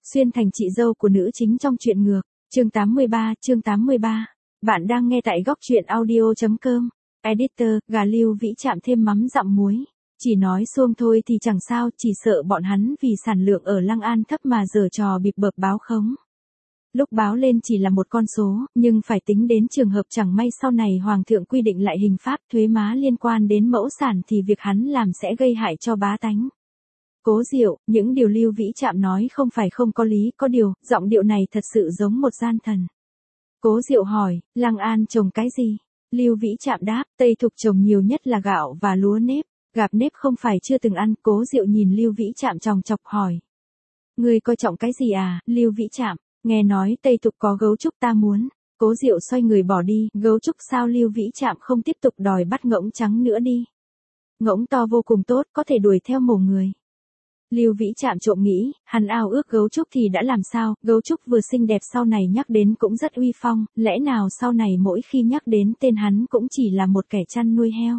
Xuyên thành chị dâu của nữ chính trong truyện ngược. Chương 83. Bạn đang nghe tại góc truyện audio.com. Editor, gà Lưu Vĩ Trạm thêm mắm dặm muối. Chỉ nói xuông thôi thì chẳng sao, chỉ sợ bọn hắn vì sản lượng ở Lăng An thấp mà giở trò bịp bợp báo khống. Lúc báo lên chỉ là một con số, nhưng phải tính đến trường hợp chẳng may sau này Hoàng thượng quy định lại hình pháp thuế má liên quan đến mẫu sản thì việc hắn làm sẽ gây hại cho bá tánh. Cố Diệu, những điều Lưu Vĩ Trạm nói không phải không có lý, có điều, giọng điệu này thật sự giống một gian thần. Cố Diệu hỏi, Lăng An trồng cái gì? Lưu Vĩ Trạm đáp, Tây Thục trồng nhiều nhất là gạo và lúa nếp. Gạp nếp không phải chưa từng ăn, Cố Diệu nhìn Lưu Vĩ Trạm chòng chọc hỏi. Ngươi coi trọng cái gì à, Lưu Vĩ Trạm, nghe nói Tây Thục có gấu trúc ta muốn. Cố Diệu xoay người bỏ đi, gấu trúc sao? Lưu Vĩ Trạm không tiếp tục đòi bắt ngỗng trắng nữa đi. Ngỗng to vô cùng tốt, có thể đuổi theo mổ người. Lưu Vĩ Trạm trộm nghĩ, hắn ao ước gấu trúc thì đã làm sao, gấu trúc vừa xinh đẹp sau này nhắc đến cũng rất uy phong, lẽ nào sau này mỗi khi nhắc đến tên hắn cũng chỉ là một kẻ chăn nuôi heo.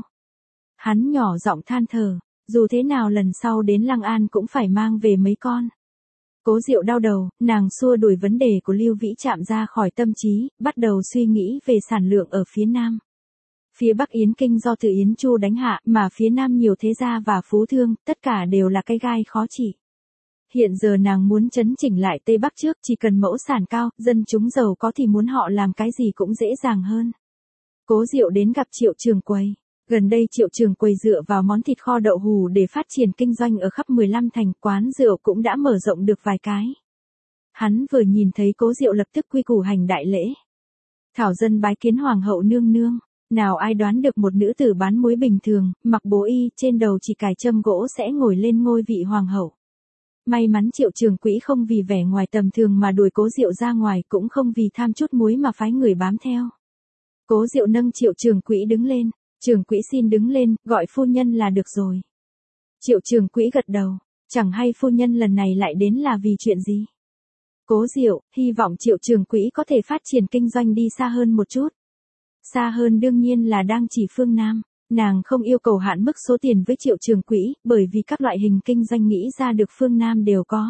Hắn nhỏ giọng than thở, dù thế nào lần sau đến Lăng An cũng phải mang về mấy con. Cố Diệu đau đầu, nàng xua đuổi vấn đề của Lưu Vĩ Trạm ra khỏi tâm trí, bắt đầu suy nghĩ về sản lượng ở phía Nam. Phía Bắc Yến Kinh do Từ Yến Chu đánh hạ, mà phía Nam nhiều thế gia và phú thương, tất cả đều là cái gai khó trị. Hiện giờ nàng muốn chấn chỉnh lại Tây Bắc trước, chỉ cần mẫu sản cao, dân chúng giàu có thì muốn họ làm cái gì cũng dễ dàng hơn. Cố Diệu đến gặp Triệu Trường Quầy. Gần đây Triệu Trường Quầy dựa vào món thịt kho đậu hù để phát triển kinh doanh ở khắp 15 thành, quán rượu cũng đã mở rộng được vài cái. Hắn vừa nhìn thấy Cố Diệu lập tức quy củ hành đại lễ. Thảo dân bái kiến Hoàng hậu nương nương. Nào ai đoán được một nữ tử bán muối bình thường, mặc bố y, trên đầu chỉ cài châm gỗ sẽ ngồi lên ngôi vị hoàng hậu. May mắn Triệu Trường Quỹ không vì vẻ ngoài tầm thường mà đuổi Cố Diệu ra ngoài, cũng không vì tham chút muối mà phái người bám theo. Cố Diệu nâng Triệu Trường Quỹ đứng lên. Trường Quỹ xin đứng lên, gọi phu nhân là được rồi. Triệu Trường Quỹ gật đầu, chẳng hay phu nhân lần này lại đến là vì chuyện gì. Cố Diệu, hy vọng Triệu Trường Quỹ có thể phát triển kinh doanh đi xa hơn một chút. Xa hơn đương nhiên là đang chỉ phương Nam, nàng không yêu cầu hạn mức số tiền với Triệu Trường Quỹ, bởi vì các loại hình kinh doanh nghĩ ra được phương Nam đều có.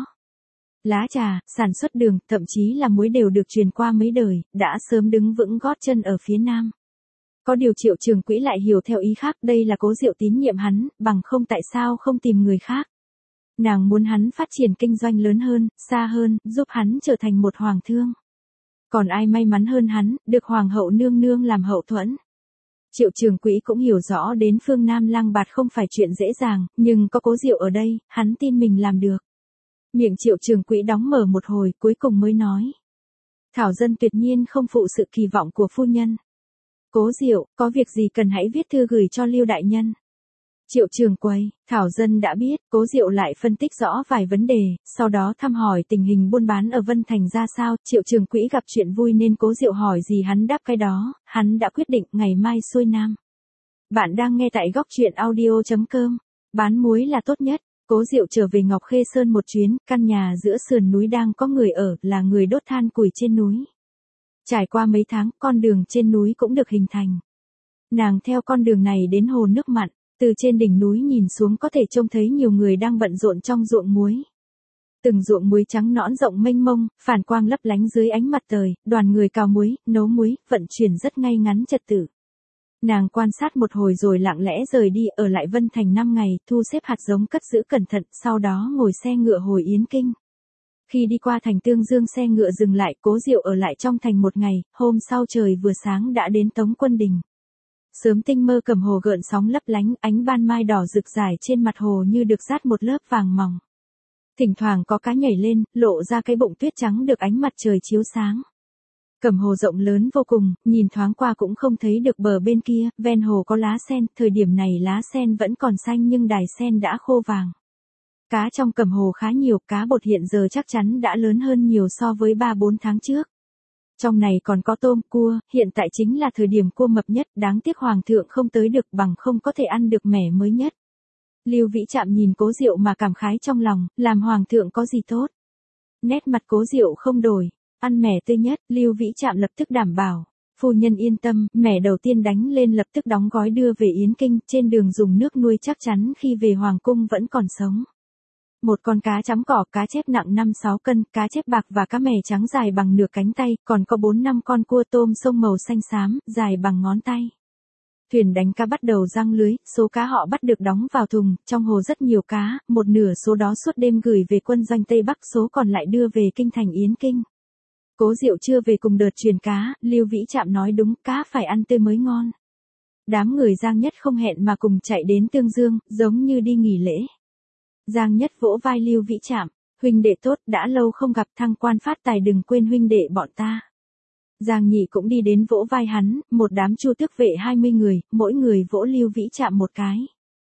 Lá trà, sản xuất đường, thậm chí là muối đều được truyền qua mấy đời, đã sớm đứng vững gót chân ở phía Nam. Có điều Triệu Trường Quỹ lại hiểu theo ý khác, đây là Cố Diệu tín nhiệm hắn, bằng không tại sao không tìm người khác. Nàng muốn hắn phát triển kinh doanh lớn hơn, xa hơn, giúp hắn trở thành một hoàng thương. Còn ai may mắn hơn hắn, được Hoàng hậu nương nương làm hậu thuẫn. Triệu Trường Quỹ cũng hiểu rõ đến phương Nam lang bạt không phải chuyện dễ dàng, nhưng có Cố Diệu ở đây, hắn tin mình làm được. Miệng Triệu Trường Quỹ đóng mở một hồi, cuối cùng mới nói. Thảo dân tuyệt nhiên không phụ sự kỳ vọng của phu nhân. Cố Diệu, có việc gì cần hãy viết thư gửi cho Lưu đại nhân. Triệu Trường Quầy, Thảo dân đã biết. Cố Diệu lại phân tích rõ vài vấn đề, sau đó thăm hỏi tình hình buôn bán ở Vân Thành ra sao. Triệu Trường Quỹ gặp chuyện vui nên Cố Diệu hỏi gì hắn đáp cái đó, hắn đã quyết định ngày mai xuôi Nam. Bạn đang nghe tại góc truyện audio.com. Bán muối là tốt nhất. Cố Diệu trở về Ngọc Khê Sơn một chuyến, căn nhà giữa sườn núi đang có người ở, là người đốt than củi trên núi. Trải qua mấy tháng, con đường trên núi cũng được hình thành. Nàng theo con đường này đến hồ nước mặn. Từ trên đỉnh núi nhìn xuống có thể trông thấy nhiều người đang bận rộn trong ruộng muối. Từng ruộng muối trắng nõn rộng mênh mông, phản quang lấp lánh dưới ánh mặt trời, đoàn người cào muối, nấu muối, vận chuyển rất ngay ngắn trật tự. Nàng quan sát một hồi rồi lặng lẽ rời đi, ở lại Vân Thành 5 ngày, thu xếp hạt giống cất giữ cẩn thận, sau đó ngồi xe ngựa hồi Yến Kinh. Khi đi qua thành Tương Dương xe ngựa dừng lại, Cố Diệu ở lại trong thành một ngày, hôm sau trời vừa sáng đã đến Tống Quân Đình. Sớm tinh mơ cầm hồ gợn sóng lấp lánh, ánh ban mai đỏ rực rải trên mặt hồ như được dát một lớp vàng mỏng. Thỉnh thoảng có cá nhảy lên, lộ ra cái bụng tuyết trắng được ánh mặt trời chiếu sáng. Cầm hồ rộng lớn vô cùng, nhìn thoáng qua cũng không thấy được bờ bên kia, ven hồ có lá sen, thời điểm này lá sen vẫn còn xanh nhưng đài sen đã khô vàng. Cá trong cầm hồ khá nhiều, cá bột hiện giờ chắc chắn đã lớn hơn nhiều so với 3-4 tháng trước. Trong này còn có tôm, cua, hiện tại chính là thời điểm cua mập nhất, đáng tiếc Hoàng thượng không tới được bằng không có thể ăn được mẻ mới nhất. Lưu Vĩ Trạm nhìn Cố Diệu mà cảm khái trong lòng, làm Hoàng thượng có gì tốt. Nét mặt Cố Diệu không đổi, ăn mẻ tươi nhất, Lưu Vĩ Trạm lập tức đảm bảo. Phu nhân yên tâm, mẻ đầu tiên đánh lên lập tức đóng gói đưa về Yến Kinh, trên đường dùng nước nuôi chắc chắn khi về Hoàng cung vẫn còn sống. Một con cá chấm cỏ, cá chép nặng 5-6 cân, cá chép bạc và cá mè trắng dài bằng nửa cánh tay, còn có 4-5 con cua tôm sông màu xanh xám, dài bằng ngón tay. Thuyền đánh cá bắt đầu giăng lưới, số cá họ bắt được đóng vào thùng, trong hồ rất nhiều cá, một nửa số đó suốt đêm gửi về quân doanh Tây Bắc, số còn lại đưa về kinh thành Yến Kinh. Cố Diệu chưa về cùng đợt truyền cá, Lưu Vĩ Trạm nói đúng, cá phải ăn tươi mới ngon. Đám người Giang Nhất không hẹn mà cùng chạy đến Tương Dương, giống như đi nghỉ lễ. Giang Nhất vỗ vai Lưu Vĩ Trạm, huynh đệ tốt, đã lâu không gặp, thăng quan phát tài đừng quên huynh đệ bọn ta. Giang Nhị cũng đi đến vỗ vai hắn, một đám Chu tước vệ 20 người, mỗi người vỗ Lưu Vĩ Trạm một cái.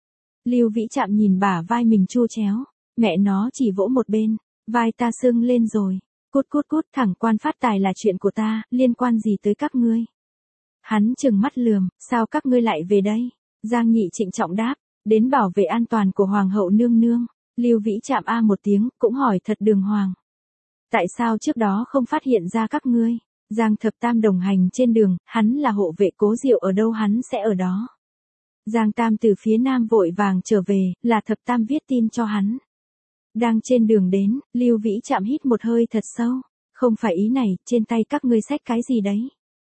Lưu Vĩ Trạm nhìn bả vai mình chu chéo, mẹ nó chỉ vỗ một bên, vai ta sưng lên rồi, cút cút cút, thẳng quan phát tài là chuyện của ta, liên quan gì tới các ngươi. Hắn trừng mắt lườm, sao các ngươi lại về đây? Giang Nhị trịnh trọng đáp, đến bảo vệ an toàn của Hoàng hậu nương nương. Lưu Vĩ Trạm a một tiếng, cũng hỏi thật đường hoàng. Tại sao trước đó không phát hiện ra các ngươi? Giang Thập Tam đồng hành trên đường, hắn là hộ vệ, Cố Diệu ở đâu hắn sẽ ở đó. Giang Tam từ phía nam vội vàng trở về, là Thập Tam viết tin cho hắn. Đang trên đường đến, Lưu Vĩ Trạm hít một hơi thật sâu. Không phải ý này, trên tay các ngươi xách cái gì đấy?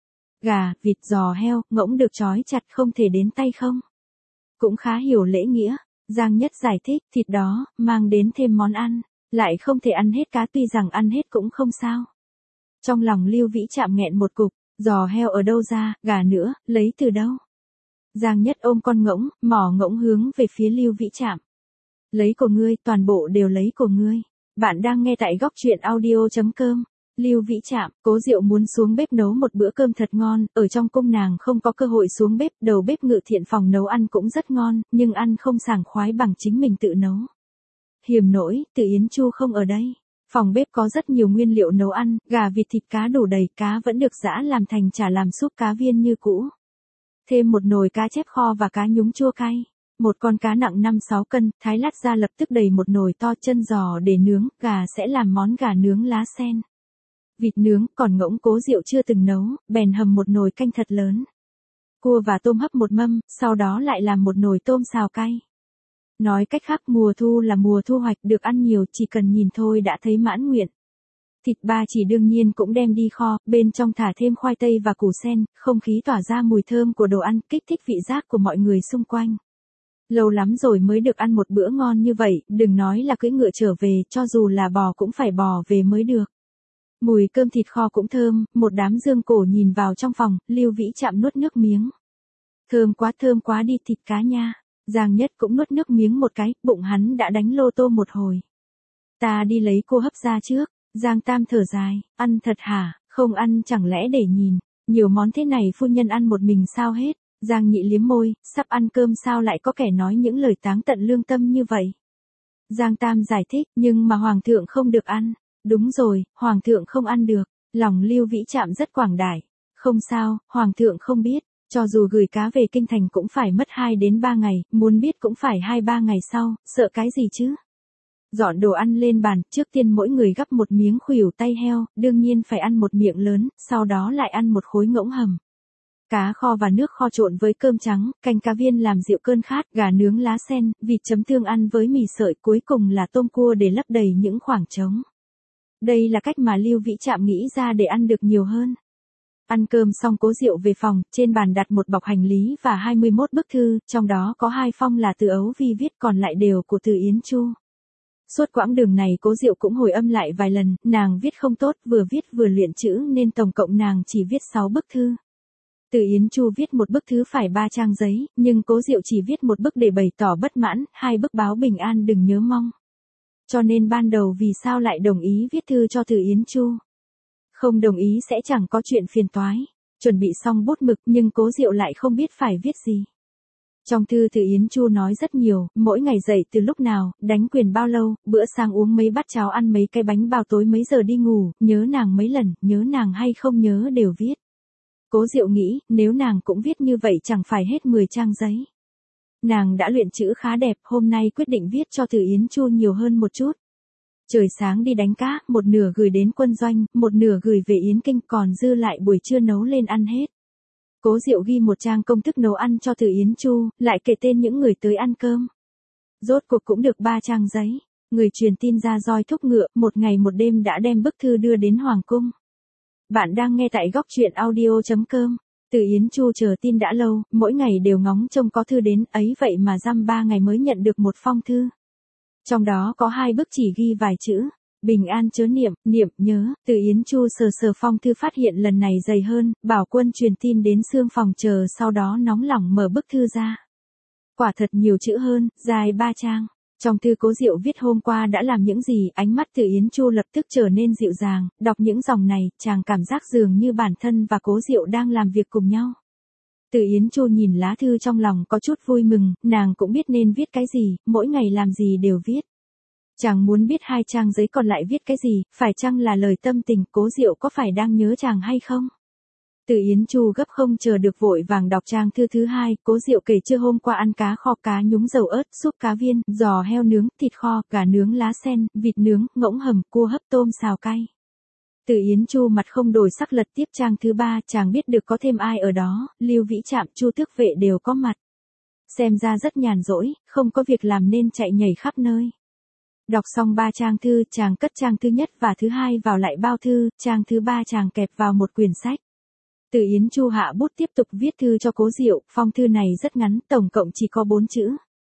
Gà, vịt, giò, heo, ngỗng được trói chặt không thể đến tay không? Cũng khá hiểu lễ nghĩa. Giang Nhất giải thích, thịt đó, mang đến thêm món ăn, lại không thể ăn hết cá, tuy rằng ăn hết cũng không sao. Trong lòng Lưu Vĩ Trạm nghẹn một cục, giò heo ở đâu ra, gà nữa, lấy từ đâu? Giang Nhất ôm con ngỗng, mỏ ngỗng hướng về phía Lưu Vĩ Trạm. Lấy của ngươi, toàn bộ đều lấy của ngươi. Bạn đang nghe tại góc truyện audio.com. Lưu Vĩ Trạm, Cố Diệu muốn xuống bếp nấu một bữa cơm thật ngon, ở trong cung nàng không có cơ hội xuống bếp, đầu bếp Ngự Thiện phòng nấu ăn cũng rất ngon, nhưng ăn không sảng khoái bằng chính mình tự nấu. Hiểm nỗi, Từ Yến Chu không ở đây. Phòng bếp có rất nhiều nguyên liệu nấu ăn, gà vịt thịt cá đủ đầy, cá vẫn được giã làm thành chả làm súp cá viên như cũ. Thêm một nồi cá chép kho và cá nhúng chua cay. Một con cá nặng 5-6 cân, thái lát ra lập tức đầy một nồi to, chân giò để nướng, gà sẽ làm món gà nướng lá sen. Vịt nướng, còn ngỗng Cố Diệu chưa từng nấu, bèn hầm một nồi canh thật lớn. Cua và tôm hấp một mâm, sau đó lại làm một nồi tôm xào cay. Nói cách khác, mùa thu là mùa thu hoạch, được ăn nhiều, chỉ cần nhìn thôi đã thấy mãn nguyện. Thịt ba chỉ đương nhiên cũng đem đi kho, bên trong thả thêm khoai tây và củ sen, không khí tỏa ra mùi thơm của đồ ăn, kích thích vị giác của mọi người xung quanh. Lâu lắm rồi mới được ăn một bữa ngon như vậy, đừng nói là cưỡi ngựa trở về, cho dù là bò cũng phải bò về mới được. Mùi cơm thịt kho cũng thơm, một đám dương cổ nhìn vào trong phòng, Lưu Vĩ Trạm nuốt nước miếng. Thơm quá đi, thịt cá nha. Giang Nhất cũng nuốt nước miếng một cái, bụng hắn đã đánh lô tô một hồi. Ta đi lấy cô hấp ra trước. Giang Tam thở dài, ăn thật hả, không ăn chẳng lẽ để nhìn, nhiều món thế này phu nhân ăn một mình sao hết. Giang Nhị liếm môi, sắp ăn cơm sao lại có kẻ nói những lời táng tận lương tâm như vậy. Giang Tam giải thích, nhưng mà Hoàng thượng không được ăn. Đúng rồi, Hoàng thượng không ăn được. Lòng Lưu Vĩ Trạm rất quảng đại. Không sao, Hoàng thượng không biết. Cho dù gửi cá về kinh thành cũng phải mất 2 đến 3 ngày, muốn biết cũng phải 2-3 ngày sau, sợ cái gì chứ? Dọn đồ ăn lên bàn, trước tiên mỗi người gắp một miếng khuỷu tay heo, đương nhiên phải ăn một miệng lớn, sau đó lại ăn một khối ngỗng hầm. Cá kho và nước kho trộn với cơm trắng, canh cá viên làm dịu cơn khát, gà nướng lá sen, vịt chấm tương ăn với mì sợi, cuối cùng là tôm cua để lấp đầy những khoảng trống. Đây là cách mà Lưu Vĩ Trạm nghĩ ra để ăn được nhiều hơn. Ăn cơm xong Cố Diệu về phòng, trên bàn đặt một bọc hành lý và 21 bức thư, trong đó có 2 phong là từ Ấu Vi viết, còn lại đều của Từ Yến Chu. Suốt quãng đường này Cố Diệu cũng hồi âm lại vài lần, nàng viết không tốt, vừa viết vừa luyện chữ nên tổng cộng nàng chỉ viết 6 bức thư. Từ Yến Chu viết một bức thư phải 3 trang giấy, nhưng Cố Diệu chỉ viết một bức để bày tỏ bất mãn, 2 bức báo bình an đừng nhớ mong. Cho nên ban đầu vì sao lại đồng ý viết thư cho Từ Yến Chu? Không đồng ý sẽ chẳng có chuyện phiền toái. Chuẩn bị xong bút mực nhưng Cố Diệu lại không biết phải viết gì. Trong thư Từ Yến Chu nói rất nhiều, mỗi ngày dậy từ lúc nào, đánh quyền bao lâu, bữa sáng uống mấy bát cháo ăn mấy cái bánh bao tối mấy giờ đi ngủ, nhớ nàng mấy lần, nhớ nàng hay không nhớ đều viết. Cố Diệu nghĩ, nếu nàng cũng viết như vậy chẳng phải hết 10 trang giấy. Nàng đã luyện chữ khá đẹp, hôm nay quyết định viết cho Từ Yến Chu nhiều hơn một chút. Trời sáng đi đánh cá, một nửa gửi đến quân doanh, một nửa gửi về Yến Kinh, còn dư lại buổi trưa nấu lên ăn hết. Cố Diệu ghi một trang công thức nấu ăn cho Từ Yến Chu, lại kể tên những người tới ăn cơm. Rốt cuộc cũng được 3 trang giấy. Người truyền tin ra roi thúc ngựa, một ngày một đêm đã đem bức thư đưa đến Hoàng cung. Bạn đang nghe tại góc truyện audio.com. Từ Yến Chu chờ tin đã lâu, mỗi ngày đều ngóng trông có thư đến, ấy vậy mà dăm 3 ngày mới nhận được một phong thư. Trong đó có 2 bức chỉ ghi vài chữ, bình an chớ niệm, niệm nhớ. Từ Yến Chu sờ phong thư phát hiện lần này dày hơn, bảo quân truyền tin đến xương phòng chờ, sau đó nóng lòng mở bức thư ra. Quả thật nhiều chữ hơn, dài 3 trang. Trong thư Cố Diệu viết hôm qua đã làm những gì, ánh mắt Từ Yến Chu lập tức trở nên dịu dàng, đọc những dòng này, chàng cảm giác dường như bản thân và Cố Diệu đang làm việc cùng nhau. Từ Yến Chu nhìn lá thư trong lòng có chút vui mừng, nàng cũng biết nên viết cái gì, mỗi ngày làm gì đều viết. Chàng muốn biết 2 trang giấy còn lại viết cái gì, phải chăng là lời tâm tình, Cố Diệu có phải đang nhớ chàng hay không? Từ Yến Chu gấp không chờ được vội vàng đọc trang thư thứ 2, Cố Diệu kể trưa hôm qua ăn cá kho cá nhúng dầu ớt, súp cá viên, giò heo nướng, thịt kho, gà nướng lá sen, vịt nướng, ngỗng hầm, cua hấp tôm xào cay. Từ Yến Chu mặt không đổi sắc lật tiếp trang thứ 3, chàng biết được có thêm ai ở đó, Lưu Vĩ Trạm, Chu Tước Vệ đều có mặt. Xem ra rất nhàn rỗi, không có việc làm nên chạy nhảy khắp nơi. Đọc xong 3 trang thư, chàng cất trang thứ nhất và thứ 2 vào lại bao thư, trang thứ 3 chàng kẹp vào một quyển sách. Từ Yến Chu hạ bút tiếp tục viết thư cho Cố Diệu, phong thư này rất ngắn, tổng cộng chỉ có 4 chữ.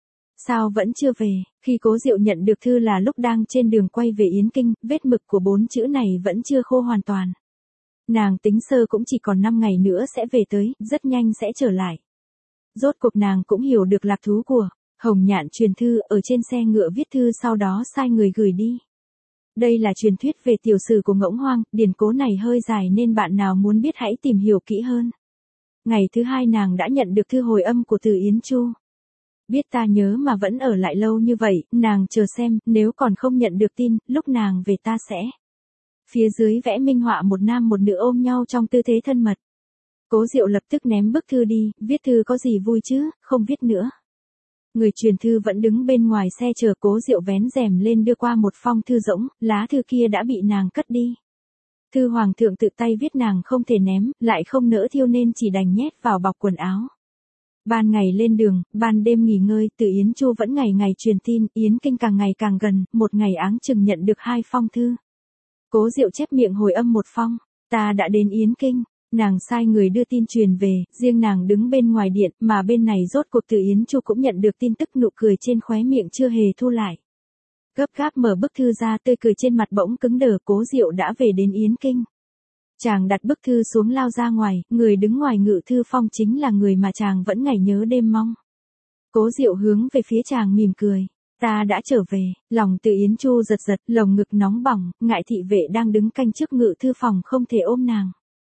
Sao vẫn chưa về? Khi Cố Diệu nhận được thư là lúc đang trên đường quay về Yến Kinh, vết mực của 4 chữ này vẫn chưa khô hoàn toàn. Nàng tính sơ cũng chỉ còn 5 ngày nữa sẽ về tới, rất nhanh sẽ trở lại. Rốt cuộc nàng cũng hiểu được lạc thú của Hồng Nhạn truyền thư, ở trên xe ngựa viết thư sau đó sai người gửi đi. Đây là truyền thuyết về tiểu sử của Ngỗng Hoang, điển cố này hơi dài nên bạn nào muốn biết hãy tìm hiểu kỹ hơn. Ngày thứ 2 nàng đã nhận được thư hồi âm của Từ Yến Chu. Biết ta nhớ mà vẫn ở lại lâu như vậy, nàng chờ xem, nếu còn không nhận được tin, lúc nàng về ta sẽ. Phía dưới vẽ minh họa một nam một nữ ôm nhau trong tư thế thân mật. Cố Diệu lập tức ném bức thư đi, viết thư có gì vui chứ, không viết nữa. Người truyền thư vẫn đứng bên ngoài xe chờ, Cố Diệu vén rèm lên đưa qua một phong thư rỗng, lá thư kia đã bị nàng cất đi. Thư hoàng thượng tự tay viết nàng không thể ném, lại không nỡ thiêu nên chỉ đành nhét vào bọc quần áo. Ban ngày lên đường, ban đêm nghỉ ngơi, Từ Yến Chu vẫn ngày ngày truyền tin, Yến Kinh càng ngày càng gần, một ngày áng chừng nhận được 2 phong thư. Cố Diệu chép miệng hồi âm một phong, ta đã đến Yến Kinh. Nàng sai người đưa tin truyền về, riêng nàng đứng bên ngoài điện, mà bên này rốt cuộc Từ Yến Chu cũng nhận được tin tức, nụ cười trên khóe miệng chưa hề thu lại. Gấp gáp mở bức thư ra, tươi cười trên mặt bỗng cứng đờ, Cố Diệu đã về đến Yến Kinh. Chàng đặt bức thư xuống lao ra ngoài, người đứng ngoài ngự thư phong chính là người mà chàng vẫn ngày nhớ đêm mong. Cố Diệu hướng về phía chàng mỉm cười. Ta đã trở về, lòng Từ Yến Chu giật giật, lồng ngực nóng bỏng, ngại thị vệ đang đứng canh trước ngự thư phòng không thể ôm nàng.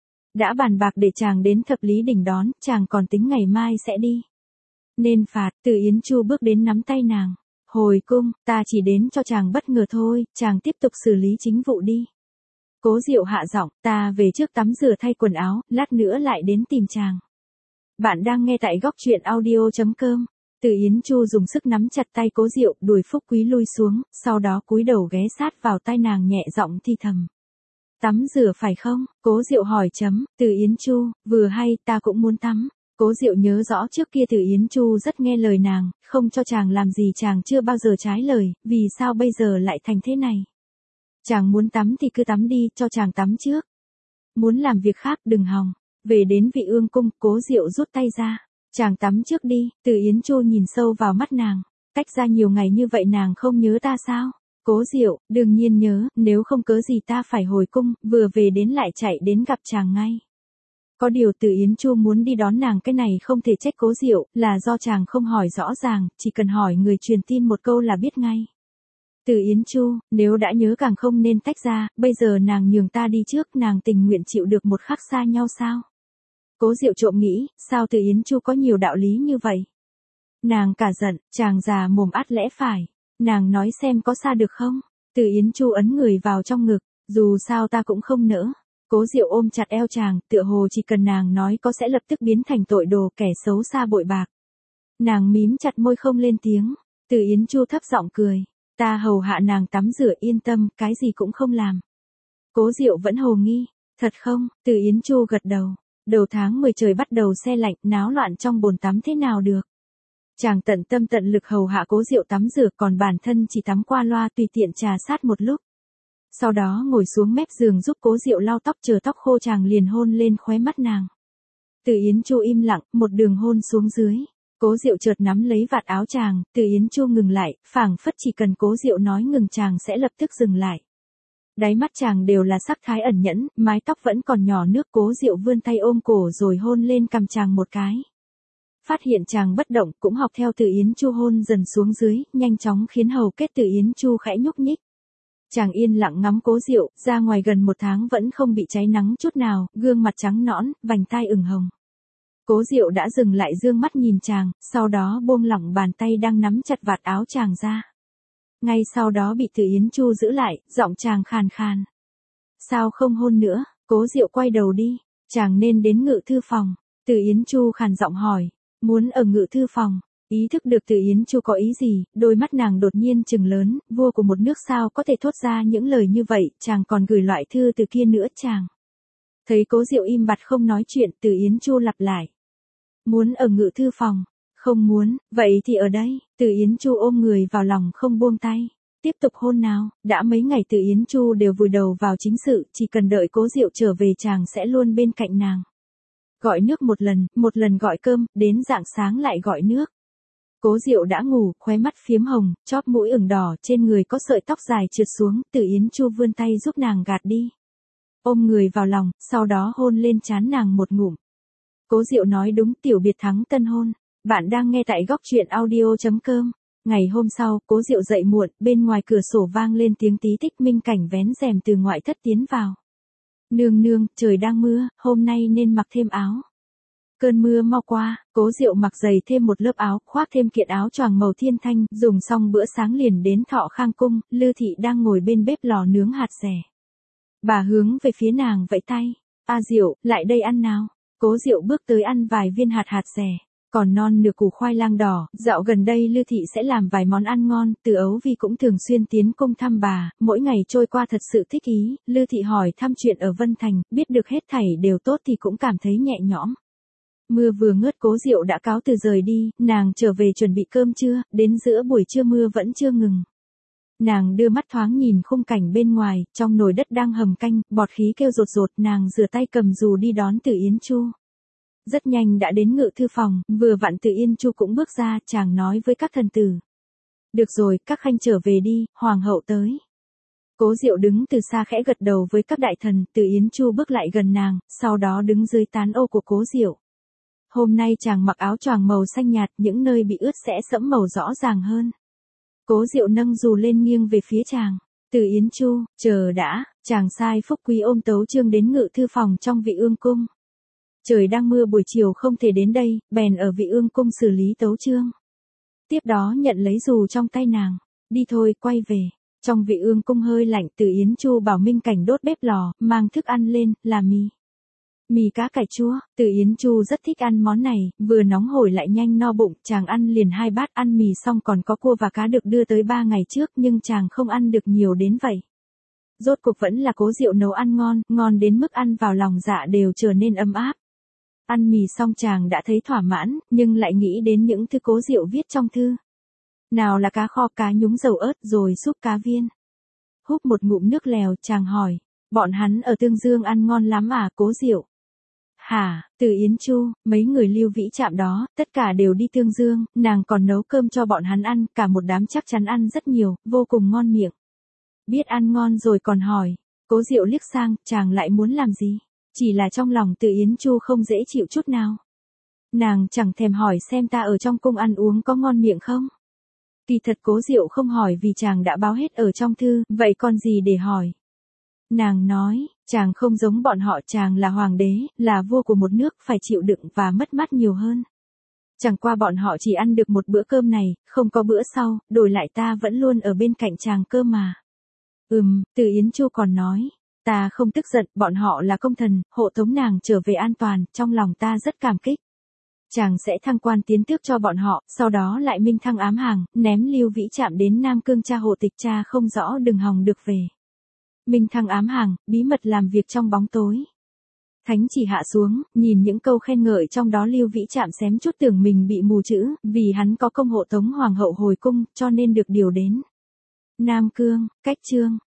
Đã bàn bạc để chàng đến Thập Lý Đỉnh đón, chàng còn tính ngày mai sẽ đi. Nên phạt, Từ Yến Chu bước đến nắm tay nàng. Hồi cung, ta chỉ đến cho chàng bất ngờ thôi, chàng tiếp tục xử lý chính vụ đi. Cố Diệu hạ giọng, ta về trước tắm rửa thay quần áo, lát nữa lại đến tìm chàng. Bạn đang nghe tại góc truyện audio.com. Từ Yến Chu dùng sức nắm chặt tay Cố Diệu, đùi Phúc Quý lui xuống, sau đó cúi đầu ghé sát vào tai nàng nhẹ giọng thi thầm. Tắm rửa phải không? Cố Diệu hỏi chấm, Từ Yến Chu, vừa hay, ta cũng muốn tắm. Cố Diệu nhớ rõ trước kia Từ Yến Chu rất nghe lời nàng, không cho chàng làm gì chàng chưa bao giờ trái lời, vì sao bây giờ lại thành thế này? Chàng muốn tắm thì cứ tắm đi, cho chàng tắm trước. Muốn làm việc khác đừng hòng. Về đến Vị Ương cung, Cố Diệu rút tay ra. Chàng tắm trước đi, Từ Yến Chu nhìn sâu vào mắt nàng. Cách ra nhiều ngày như vậy nàng không nhớ ta sao? Cố Diệu, đương nhiên nhớ, nếu không cớ gì ta phải hồi cung, vừa về đến lại chạy đến gặp chàng ngay. Có điều Từ Yến Chu muốn đi đón nàng, cái này không thể trách Cố Diệu, là do chàng không hỏi rõ ràng, chỉ cần hỏi người truyền tin một câu là biết ngay. Từ Yến Chu, nếu đã nhớ càng không nên tách ra, bây giờ nàng nhường ta đi trước, nàng tình nguyện chịu được một khắc xa nhau sao? Cố Diệu trộm nghĩ, sao Từ Yến Chu có nhiều đạo lý như vậy? Nàng cả giận, chàng già mồm át lẽ phải. Nàng nói xem có xa được không? Từ Yến Chu ấn người vào trong ngực, dù sao ta cũng không nỡ. Cố Diệu ôm chặt eo chàng, tựa hồ chỉ cần nàng nói có sẽ lập tức biến thành tội đồ, kẻ xấu xa bội bạc. Nàng mím chặt môi không lên tiếng. Từ Yến Chu thấp giọng cười. Ta hầu hạ nàng tắm rửa yên tâm, cái gì cũng không làm. Cố Diệu vẫn hồ nghi. Thật không? Từ Yến Chu gật đầu. Đầu tháng 10 trời bắt đầu se lạnh, náo loạn trong bồn tắm thế nào được? Chàng tận tâm tận lực hầu hạ Cố Diệu tắm rửa, còn bản thân chỉ tắm qua loa tùy tiện trà sát một lúc. Sau đó ngồi xuống mép giường giúp Cố Diệu lau tóc, chờ tóc khô chàng liền hôn lên khóe mắt nàng. Từ Yến Chu im lặng, một đường hôn xuống dưới. Cố Diệu chợt nắm lấy vạt áo chàng, Từ Yến Chu ngừng lại, phảng phất chỉ cần Cố Diệu nói ngừng chàng sẽ lập tức dừng lại. Đáy mắt chàng đều là sắc thái ẩn nhẫn, mái tóc vẫn còn nhỏ nước. Cố Diệu vươn tay ôm cổ rồi hôn lên cằm chàng một cái. Phát hiện chàng bất động, cũng học theo Từ Yến Chu hôn dần xuống dưới, nhanh chóng khiến hầu kết Từ Yến Chu khẽ nhúc nhích. Chàng yên lặng ngắm Cố Diệu, ra ngoài gần 1 tháng vẫn không bị cháy nắng chút nào, gương mặt trắng nõn, vành tai ửng hồng. Cố Diệu đã dừng lại dương mắt nhìn chàng, sau đó buông lỏng bàn tay đang nắm chặt vạt áo chàng ra. Ngay sau đó bị Từ Yến Chu giữ lại, giọng chàng khàn khàn. Sao không hôn nữa? Cố Diệu quay đầu đi. Chàng nên đến ngự thư phòng. Từ Yến Chu khàn giọng hỏi. Muốn ở ngự thư phòng? Ý thức được Từ Yến Chu có ý gì, đôi mắt nàng đột nhiên trừng lớn, vua của một nước sao có thể thốt ra những lời như vậy, chàng còn gửi loại thư từ kia nữa chàng. Thấy Cố Diệu im bặt không nói chuyện, Từ Yến Chu lặp lại. Muốn ở ngự thư phòng? Không muốn, vậy thì ở đây. Từ Yến Chu ôm người vào lòng không buông tay. Tiếp tục hôn nào, đã mấy ngày Từ Yến Chu đều vùi đầu vào chính sự, chỉ cần đợi Cố Diệu trở về chàng sẽ luôn bên cạnh nàng. Gọi nước một lần gọi cơm, đến rạng sáng lại gọi nước. Cố Diệu đã ngủ, khóe mắt phiếm hồng, chóp mũi ửng đỏ, trên người có sợi tóc dài trượt xuống, Từ Yến Chu vươn tay giúp nàng gạt đi. Ôm người vào lòng, sau đó hôn lên trán nàng một ngụm. Cố Diệu nói đúng, tiểu biệt thắng tân hôn. Bạn đang nghe tại góc truyện audio.com. Ngày hôm sau, Cố Diệu dậy muộn, bên ngoài cửa sổ vang lên tiếng tí tách. Minh Cảnh vén rèm từ ngoại thất tiến vào. Nương nương, trời đang mưa, hôm nay nên mặc thêm áo. Cơn mưa mau qua, Cố Diệu mặc giày thêm một lớp áo, khoác thêm kiện áo choàng màu thiên thanh, dùng xong bữa sáng liền đến Thọ Khang cung. Lư Thị đang ngồi bên bếp lò nướng hạt dẻ. Bà hướng về phía nàng vẫy tay. A Diệu, lại đây ăn nào. Cố Diệu bước tới ăn vài viên hạt dẻ. Còn non nửa củ khoai lang đỏ, dạo gần đây Lư Thị sẽ làm vài món ăn ngon, Từ Ấu Vi cũng thường xuyên tiến cung thăm bà, mỗi ngày trôi qua thật sự thích ý. Lư Thị hỏi thăm chuyện ở Vân Thành, biết được hết thảy đều tốt thì cũng cảm thấy nhẹ nhõm. Mưa vừa ngớt, Cố Diệu đã cáo từ rời đi, nàng trở về chuẩn bị cơm trưa, đến giữa buổi trưa mưa vẫn chưa ngừng. Nàng đưa mắt thoáng nhìn khung cảnh bên ngoài, trong nồi đất đang hầm canh, bọt khí kêu rột rột, nàng rửa tay cầm dù đi đón Từ Yến Chu. Rất nhanh đã đến ngự thư phòng, vừa vặn Từ Yến Chu cũng bước ra, chàng nói với các thần tử. Được rồi, các khanh trở về đi, hoàng hậu tới. Cố Diệu đứng từ xa khẽ gật đầu với các đại thần, Từ Yến Chu bước lại gần nàng, sau đó đứng dưới tán ô của Cố Diệu. Hôm nay chàng mặc áo choàng màu xanh nhạt, những nơi bị ướt sẽ sẫm màu rõ ràng hơn. Cố Diệu nâng dù lên nghiêng về phía chàng. Từ Yến Chu, chờ đã, chàng sai Phúc Quý ôm tấu chương đến ngự thư phòng trong Vị Ương cung. Trời đang mưa buổi chiều không thể đến đây, bèn ở Vị Ương cung xử lý tấu chương. Tiếp đó nhận lấy dù trong tay nàng. Đi thôi, quay về. Trong Vị Ương cung hơi lạnh, Từ Yến Chu bảo Minh Cảnh đốt bếp lò, mang thức ăn lên, là mì. Mì cá cải chua, Từ Yến Chu rất thích ăn món này, vừa nóng hổi lại nhanh no bụng, chàng ăn liền 2 bát, ăn mì xong còn có cua và cá được đưa tới 3 ngày trước, nhưng chàng không ăn được nhiều đến vậy. Rốt cuộc vẫn là Cố Diệu nấu ăn ngon, ngon đến mức ăn vào lòng dạ đều trở nên ấm áp. Ăn mì xong chàng đã thấy thỏa mãn, nhưng lại nghĩ đến những thứ Cố Diệu viết trong thư. Nào là cá kho, cá nhúng dầu ớt, rồi súp cá viên. Húp một ngụm nước lèo, chàng hỏi, bọn hắn ở Tương Dương ăn ngon lắm à, Cố Diệu? Hả, Từ Yến Chu, mấy người Lưu Vĩ Trạm đó, tất cả đều đi Tương Dương, nàng còn nấu cơm cho bọn hắn ăn, cả một đám chắc chắn ăn rất nhiều, vô cùng ngon miệng. Biết ăn ngon rồi còn hỏi. Cố Diệu liếc sang, chàng lại muốn làm gì? Chỉ là trong lòng Từ Yến Chu không dễ chịu chút nào. Nàng chẳng thèm hỏi xem ta ở trong cung ăn uống có ngon miệng không? Kỳ thật Cố Diệu không hỏi vì chàng đã báo hết ở trong thư, vậy còn gì để hỏi? Nàng nói, chàng không giống bọn họ, chàng là hoàng đế, là vua của một nước, phải chịu đựng và mất mát nhiều hơn. Chẳng qua bọn họ chỉ ăn được một bữa cơm này, không có bữa sau, đổi lại ta vẫn luôn ở bên cạnh chàng cơ mà. Từ Yến Chu còn nói, ta không tức giận, bọn họ là công thần, hộ tống nàng trở về an toàn, trong lòng ta rất cảm kích. Chàng sẽ thăng quan tiến tước cho bọn họ, sau đó lại minh thăng ám hàng, ném Lưu Vĩ Trạm đến Nam Cương tra hộ tịch, cha không rõ đừng hòng được về. Minh thăng ám hàng, bí mật làm việc trong bóng tối. Thánh chỉ hạ xuống, nhìn những câu khen ngợi trong đó Lưu Vĩ Trạm xém chút tưởng mình bị mù chữ, vì hắn có công hộ tống hoàng hậu hồi cung, cho nên được điều đến Nam Cương, cách Chương.